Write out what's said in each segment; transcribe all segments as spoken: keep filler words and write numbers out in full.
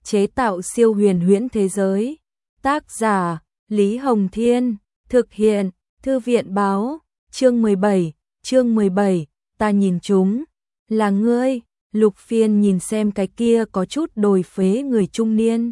chế tạo siêu huyền huyễn thế giới. Tác giả Lý Hồng Thiên, thực hiện Thư viện Báo. Chương mười bảy, chương mười bảy, ta nhìn chúng là ngươi. Lục Phiên nhìn xem cái kia có chút đồi phế người trung niên,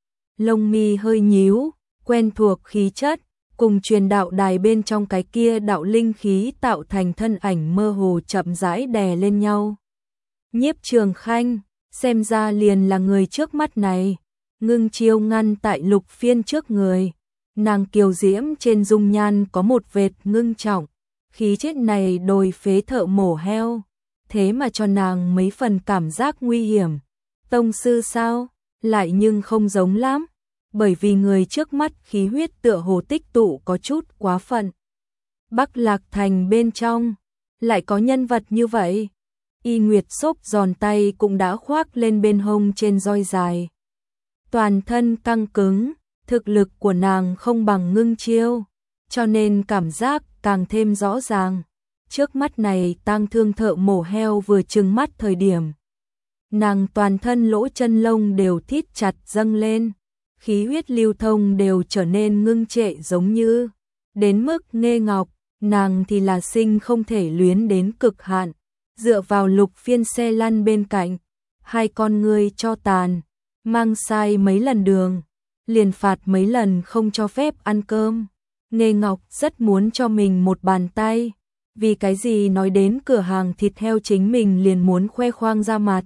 lông mi hơi nhíu, quen thuộc khí chất, cùng truyền đạo đài bên trong cái kia đạo linh khí tạo thành thân ảnh mơ hồ chậm rãi đè lên nhau. Nhiếp Trường Khanh, xem ra liền là người trước mắt này. Ngưng Chiêu ngăn tại Lục Phiên trước người, nàng kiều diễm trên dung nhan có một vệt ngưng trọng, khí chất này đồi phế thợ mổ heo, thế mà cho nàng mấy phần cảm giác nguy hiểm. Tông sư sao? Lại nhưng không giống lắm, bởi vì người trước mắt khí huyết tựa hồ tích tụ có chút quá phận. Bắc Lạc Thành bên trong lại có nhân vật như vậy. Y Nguyệt xốp giòn tay cũng đã khoác lên bên hông trên roi dài, toàn thân căng cứng, thực lực của nàng không bằng Ngưng Chiêu, cho nên cảm giác càng thêm rõ ràng. Trước mắt này tang thương thợ mổ heo vừa trừng mắt thời điểm, nàng toàn thân lỗ chân lông đều thít chặt dâng lên, khí huyết lưu thông đều trở nên ngưng trệ giống như đến mức Nghê Ngọc, nàng thì là sinh không thể luyến đến cực hạn, dựa vào Lục Phiên xe lăn bên cạnh, hai con ngươi cho tàn, mang sai mấy lần đường, liền phạt mấy lần không cho phép ăn cơm. Nghê Ngọc rất muốn cho mình một bàn tay, vì cái gì nói đến cửa hàng thịt heo chính mình liền muốn khoe khoang ra mặt.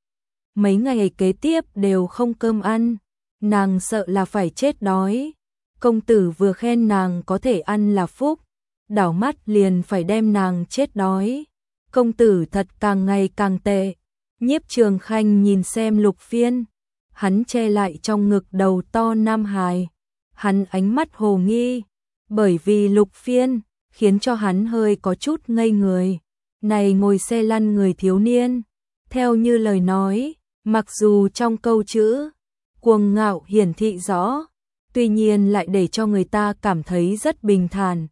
Mấy ngày kế tiếp đều không cơm ăn, nàng sợ là phải chết đói. Công tử vừa khen nàng có thể ăn là phúc, đảo mắt liền phải đem nàng chết đói. Công tử thật càng ngày càng tệ. Nhiếp Trường Khanh nhìn xem Lục Phiên, hắn che lại trong ngực đầu to nam hài, hắn ánh mắt hồ nghi, bởi vì Lục Phiên khiến cho hắn hơi có chút ngây người. Này ngồi xe lăn người thiếu niên, theo như lời nói, mặc dù trong câu chữ cuồng ngạo hiển thị rõ, tuy nhiên lại để cho người ta cảm thấy rất bình thản.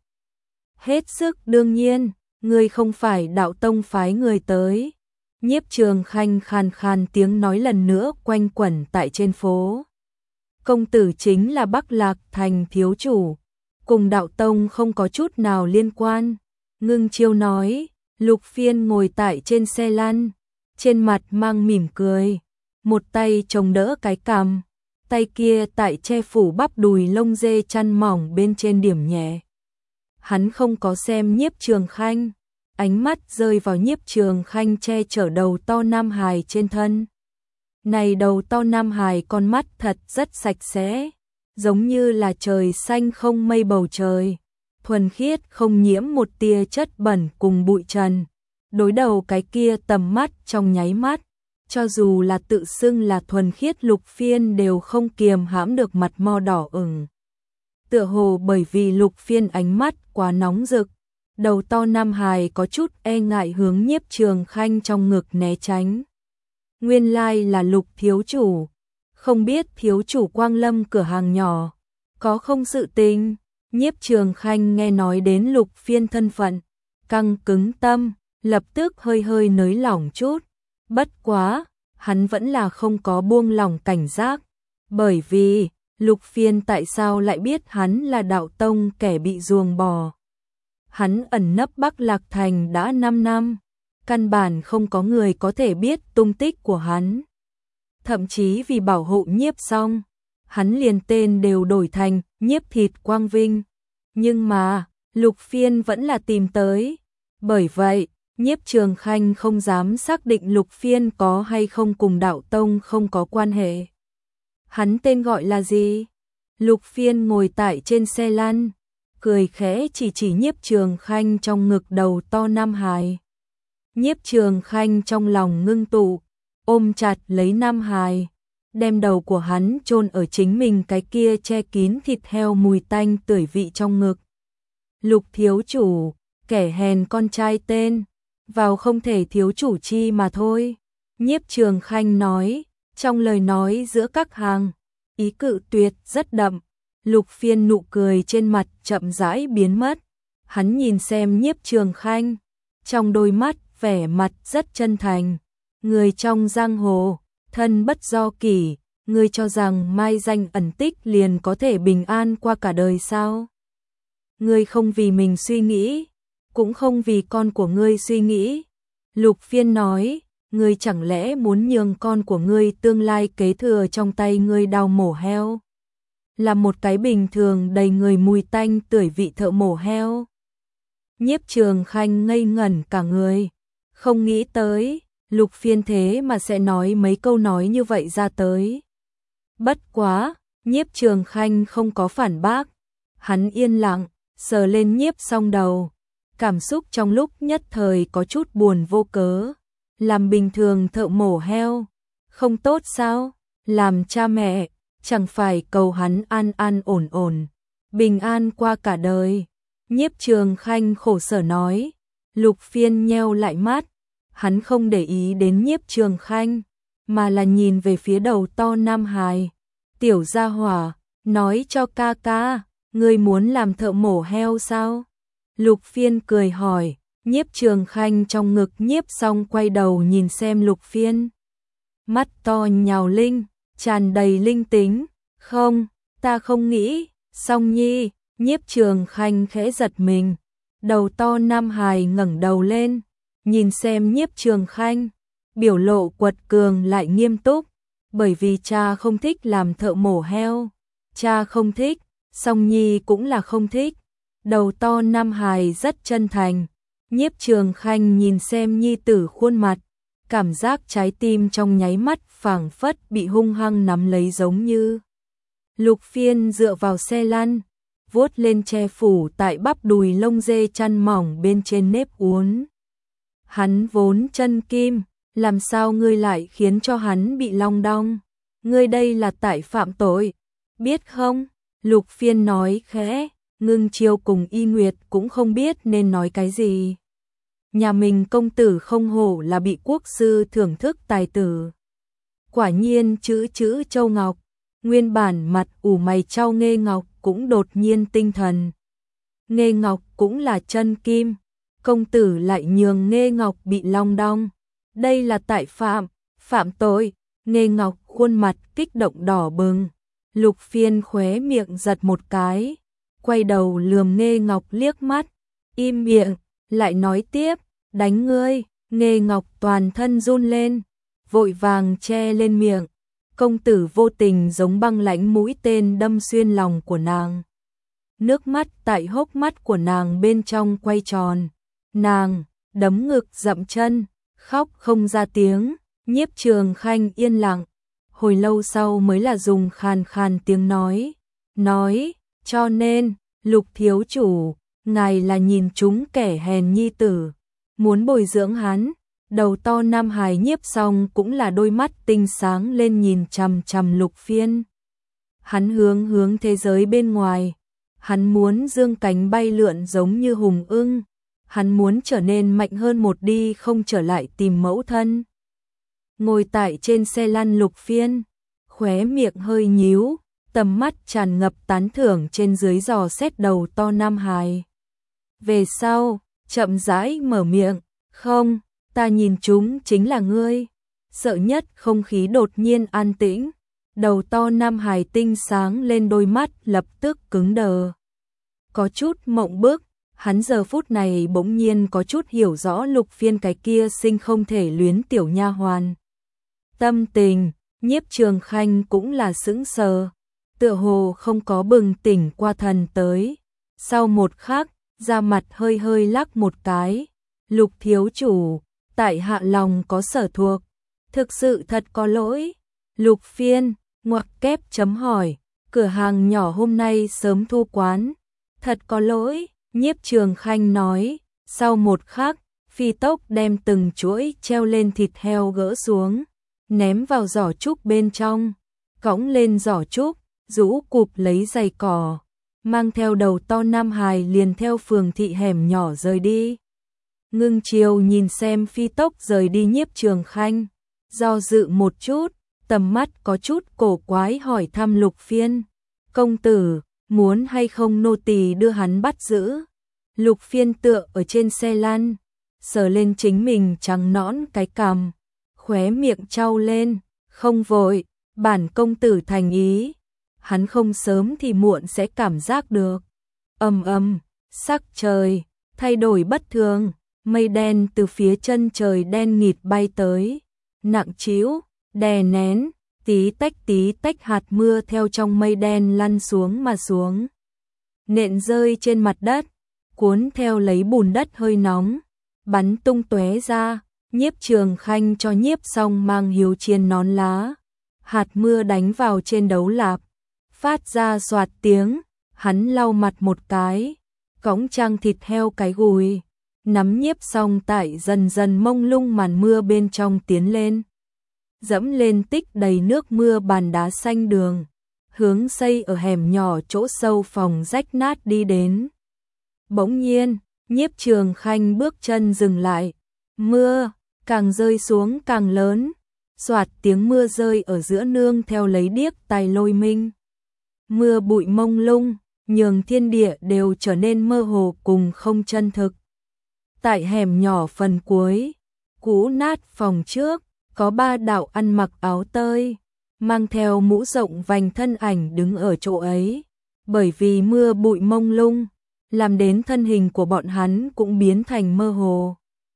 Hết sức đương nhiên, ngươi không phải đạo tông phái người tới. Nhiếp Trường Khanh khàn khàn tiếng nói lần nữa quanh quẩn tại trên phố. Công tử chính là Bắc Lạc Thành thiếu chủ, cùng đạo tông không có chút nào liên quan. Ngưng Chiêu nói. Lục Phiên ngồi tại trên xe lăn, trên mặt mang mỉm cười, một tay chống đỡ cái cằm, tay kia tại che phủ bắp đùi lông dê chăn mỏng bên trên điểm nhẹ. Hắn không có xem Nhiếp Trường Khanh, ánh mắt rơi vào Nhiếp Trường Khanh che chở đầu to nam hài trên thân. Này đầu to nam hài con mắt thật rất sạch sẽ, giống như là trời xanh không mây bầu trời, thuần khiết không nhiễm một tia chất bẩn cùng bụi trần. Đối đầu cái kia tầm mắt trong nháy mắt, cho dù là tự xưng là thuần khiết Lục Phiên đều không kiềm hãm được mặt mo đỏ ửng. Tựa hồ bởi vì Lục Phiên ánh mắt quá nóng rực, đầu to nam hài có chút e ngại hướng Nhiếp Trường Khanh trong ngực né tránh. Nguyên lai là Lục thiếu chủ, không biết thiếu chủ Quang Lâm cửa hàng nhỏ có không sự tình. Nhiếp Trường Khanh nghe nói đến Lục Phiên thân phận, căng cứng tâm, lập tức hơi hơi nới lỏng chút. Bất quá, hắn vẫn là không có buông lỏng cảnh giác, bởi vì Lục Phiên tại sao lại biết hắn là đạo tông kẻ bị ruồng bỏ. Hắn ẩn nấp Bắc Lạc Thành đã năm năm, căn bản không có người có thể biết tung tích của hắn. Thậm chí vì bảo hộ Nhiếp Song, hắn liền tên đều đổi thành Nhiếp Thịt Quang Vinh. Nhưng mà, Lục Phiên vẫn là tìm tới. Bởi vậy, Nhiếp Trường Khanh không dám xác định Lục Phiên có hay không cùng đạo tông không có quan hệ. Hắn tên gọi là gì? Lục Phiên ngồi tại trên xe lăn, cười khẽ chỉ chỉ Nhiếp Trường Khanh trong ngực đầu to nam hài. Nhiếp Trường Khanh trong lòng ngưng tụ, ôm chặt lấy nam hài, đem đầu của hắn chôn ở chính mình cái kia che kín thịt heo mùi tanh tưởi vị trong ngực. Lục thiếu chủ, kẻ hèn con trai tên, vào không thể thiếu chủ chi mà thôi. Nhiếp Trường Khanh nói, trong lời nói giữa các hàng, ý cự tuyệt rất đậm. Lục Phiên nụ cười trên mặt chậm rãi biến mất. Hắn nhìn xem Nhiếp Trường Khanh, trong đôi mắt vẻ mặt rất chân thành. Người trong giang hồ, thân bất do kỷ, ngươi cho rằng mai danh ẩn tích liền có thể bình an qua cả đời sao? Ngươi không vì mình suy nghĩ, cũng không vì con của ngươi suy nghĩ. Lục Phiên nói, ngươi chẳng lẽ muốn nhường con của ngươi tương lai kế thừa trong tay ngươi đào mổ heo? Là một cái bình thường đầy người mùi tanh tưởi vị thợ mổ heo. Nhiếp Trường Khanh ngây ngẩn cả người, không nghĩ tới, Lục Phiên thế mà sẽ nói mấy câu nói như vậy ra tới. Bất quá, Nhiếp Trường Khanh không có phản bác, hắn yên lặng, sờ lên Nhiếp Song đầu, cảm xúc trong lúc nhất thời có chút buồn vô cớ. Làm bình thường thợ mổ heo, không tốt sao? Làm cha mẹ, chẳng phải cầu hắn an an ổn ổn, bình an qua cả đời. Nhiếp Trường Khanh khổ sở nói. Lục Phiên nheo lại mắt, hắn không để ý đến Nhiếp Trường Khanh, mà là nhìn về phía đầu to Nam Hải. Tiểu gia hỏa, nói cho ca ca, ngươi muốn làm thợ mổ heo sao? Lục Phiên cười hỏi. Nhiếp Trường Khanh trong ngực Nhiếp Song quay đầu nhìn xem Lục Phiên. Mắt to nhào linh, tràn đầy linh tính. Không, ta không nghĩ. Song nhi, Nhiếp Trường Khanh khẽ giật mình. Đầu to Nam Hải ngẩng đầu lên, nhìn xem Nhiếp Trường Khanh, biểu lộ quật cường lại nghiêm túc. Bởi vì cha không thích làm thợ mổ heo. Cha không thích, Song nhi cũng là không thích. Đầu to Nam Hải rất chân thành. Nhiếp Trường Khanh nhìn xem nhi tử khuôn mặt, cảm giác trái tim trong nháy mắt phảng phất bị hung hăng nắm lấy giống như. Lục Phiên dựa vào xe lăn, vuốt lên che phủ tại bắp đùi lông dê chăn mỏng bên trên nếp uốn. Hắn vốn chân kim, làm sao ngươi lại khiến cho hắn bị long đong? Ngươi đây là tại phạm tội, biết không? Lục Phiên nói khẽ. Ngưng Chiêu cùng Y Nguyệt cũng không biết nên nói cái gì. Nhà mình công tử không hổ là bị quốc sư thưởng thức tài tử. Quả nhiên chữ chữ Châu Ngọc, nguyên bản mặt ủ mày trao Nghê Ngọc cũng đột nhiên tinh thần. Nghê Ngọc cũng là chân kim, công tử lại nhường Nghê Ngọc bị long đong. Đây là tại phạm, phạm tội. Nghê Ngọc khuôn mặt kích động đỏ bừng. Lục Phiên khóe miệng giật một cái, quay đầu lườm Nghê Ngọc liếc mắt, im miệng, lại nói tiếp, đánh ngươi. Nghê Ngọc toàn thân run lên, vội vàng che lên miệng. Công tử vô tình giống băng lãnh mũi tên đâm xuyên lòng của nàng. Nước mắt tại hốc mắt của nàng bên trong quay tròn. Nàng đấm ngực dậm chân, khóc không ra tiếng. Nhiếp Trường Khanh yên lặng, hồi lâu sau mới là dùng khàn khàn tiếng nói, nói, cho nên, Lục thiếu chủ, ngài là nhìn chúng kẻ hèn nhi tử, muốn bồi dưỡng hắn. Đầu to Nam Hải Nhiếp Song cũng là đôi mắt tinh sáng lên nhìn chằm chằm Lục Phiên. Hắn hướng hướng thế giới bên ngoài, hắn muốn dương cánh bay lượn giống như hùng ưng, hắn muốn trở nên mạnh hơn một đi không trở lại tìm mẫu thân. Ngồi tại trên xe lăn Lục Phiên, khóe miệng hơi nhíu, tầm mắt tràn ngập tán thưởng trên dưới dò xét đầu to Nam Hải. Về sau, chậm rãi mở miệng, không, ta nhìn chúng chính là ngươi. Sợ nhất không khí đột nhiên an tĩnh, đầu to Nam Hải tinh sáng lên đôi mắt lập tức cứng đờ. Có chút mộng bức, hắn giờ phút này bỗng nhiên có chút hiểu rõ Lục Phiên cái kia sinh không thể luyến tiểu nha hoàn. Tâm tình, Nhiếp Trường Khanh cũng là sững sờ, tựa hồ không có bừng tỉnh qua thần tới. Sau một khắc, da mặt hơi hơi lắc một cái. Lục thiếu chủ, tại hạ lòng có sở thuộc, thực sự thật có lỗi. Lục Phiên, ngoặc kép chấm hỏi, cửa hàng nhỏ hôm nay sớm thu quán. Thật có lỗi, Nhiếp Trường Khanh nói. Sau một khắc, phi tốc đem từng chuỗi treo lên thịt heo gỡ xuống, ném vào giỏ trúc bên trong, cõng lên giỏ trúc, rũ cụp lấy giày cỏ, mang theo đầu to Nam Hải liền theo phường thị hẻm nhỏ rời đi. Ngưng Chiêu nhìn xem phi tốc rời đi Nhiếp Trường Khanh, do dự một chút, tầm mắt có chút cổ quái hỏi thăm Lục Phiên, công tử, muốn hay không nô tỳ đưa hắn bắt giữ? Lục Phiên tựa ở trên xe lăn, sờ lên chính mình trắng nõn cái cằm, khóe miệng trao lên, không vội, bản công tử thành ý, hắn không sớm thì muộn sẽ cảm giác được. Ầm ầm, sắc trời thay đổi bất thường, mây đen từ phía chân trời đen nghịt bay tới, nặng trĩu, đè nén, tí tách tí tách hạt mưa theo trong mây đen lăn xuống mà xuống. Nện rơi trên mặt đất, cuốn theo lấy bùn đất hơi nóng, bắn tung tóe ra. Nhiếp Trường Khanh cho Nhiếp Song mang hiếu chiên nón lá, hạt mưa đánh vào trên đấu lạp, phát ra xoạt tiếng, hắn lau mặt một cái, cõng trang thịt heo cái gùi, nắm Nhiếp Song tại dần dần mông lung màn mưa bên trong tiến lên. Dẫm lên tích đầy nước mưa bàn đá xanh đường, hướng xây ở hẻm nhỏ chỗ sâu phòng rách nát đi đến. Bỗng nhiên, Nhiếp Trường Khanh bước chân dừng lại, mưa càng rơi xuống càng lớn, xoạt tiếng mưa rơi ở giữa nương theo lấy điếc tai lôi minh. Mưa bụi mông lung, nhường thiên địa đều trở nên mơ hồ cùng không chân thực. Tại hẻm nhỏ phần cuối, cũ nát phòng trước, có ba đạo ăn mặc áo tơi, mang theo mũ rộng vành thân ảnh đứng ở chỗ ấy. Bởi vì mưa bụi mông lung, làm đến thân hình của bọn hắn cũng biến thành mơ hồ.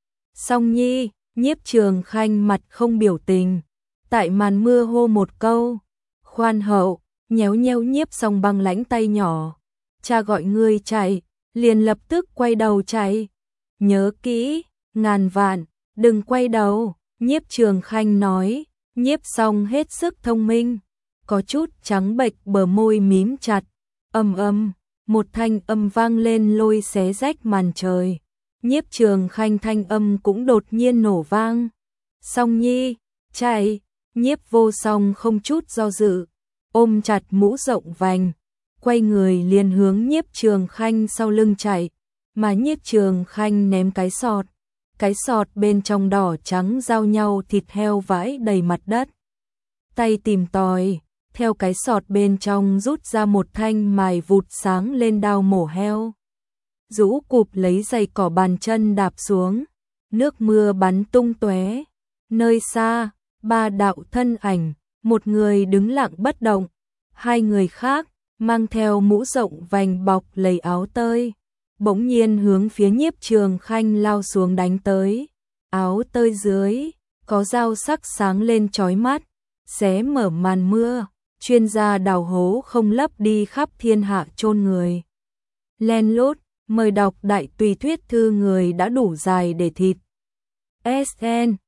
Song Nhi, Nhiếp Trường Khanh mặt không biểu tình, tại màn mưa hô một câu, khoan hậu, nhéo nhéo Nhiếp Song băng lãnh tay nhỏ. Cha gọi ngươi chạy, liền lập tức quay đầu chạy. Nhớ kỹ, ngàn vạn, đừng quay đầu, Nhiếp Trường Khanh nói. Nhiếp Song hết sức thông minh, có chút trắng bệch bờ môi mím chặt, ầm ầm, một thanh âm vang lên lôi xé rách màn trời. Nhiếp Trường Khanh thanh âm cũng đột nhiên nổ vang. Song Nhi, chạy, Nhiếp Vô Song không chút do dự, ôm chặt mũ rộng vành, quay người liền hướng Nhiếp Trường Khanh sau lưng chạy, mà Nhiếp Trường Khanh ném cái sọt. Cái sọt bên trong đỏ trắng giao nhau thịt heo vãi đầy mặt đất. Tay tìm tòi, theo cái sọt bên trong rút ra một thanh mài vụt sáng lên đao mổ heo. Rũ cụp lấy giày cỏ bàn chân đạp xuống, nước mưa bắn tung tóe. Nơi xa, ba đạo thân ảnh, một người đứng lặng bất động, hai người khác mang theo mũ rộng vành bọc lấy áo tơi, bỗng nhiên hướng phía Nhiếp Trường Khanh lao xuống đánh tới. Áo tơi dưới có dao sắc sáng lên chói mắt, xé mở màn mưa, chuyên gia đào hố không lấp đi khắp thiên hạ chôn người. Len lút, mời đọc đại tùy thuyết thư người đã đủ dài để thịt. ét en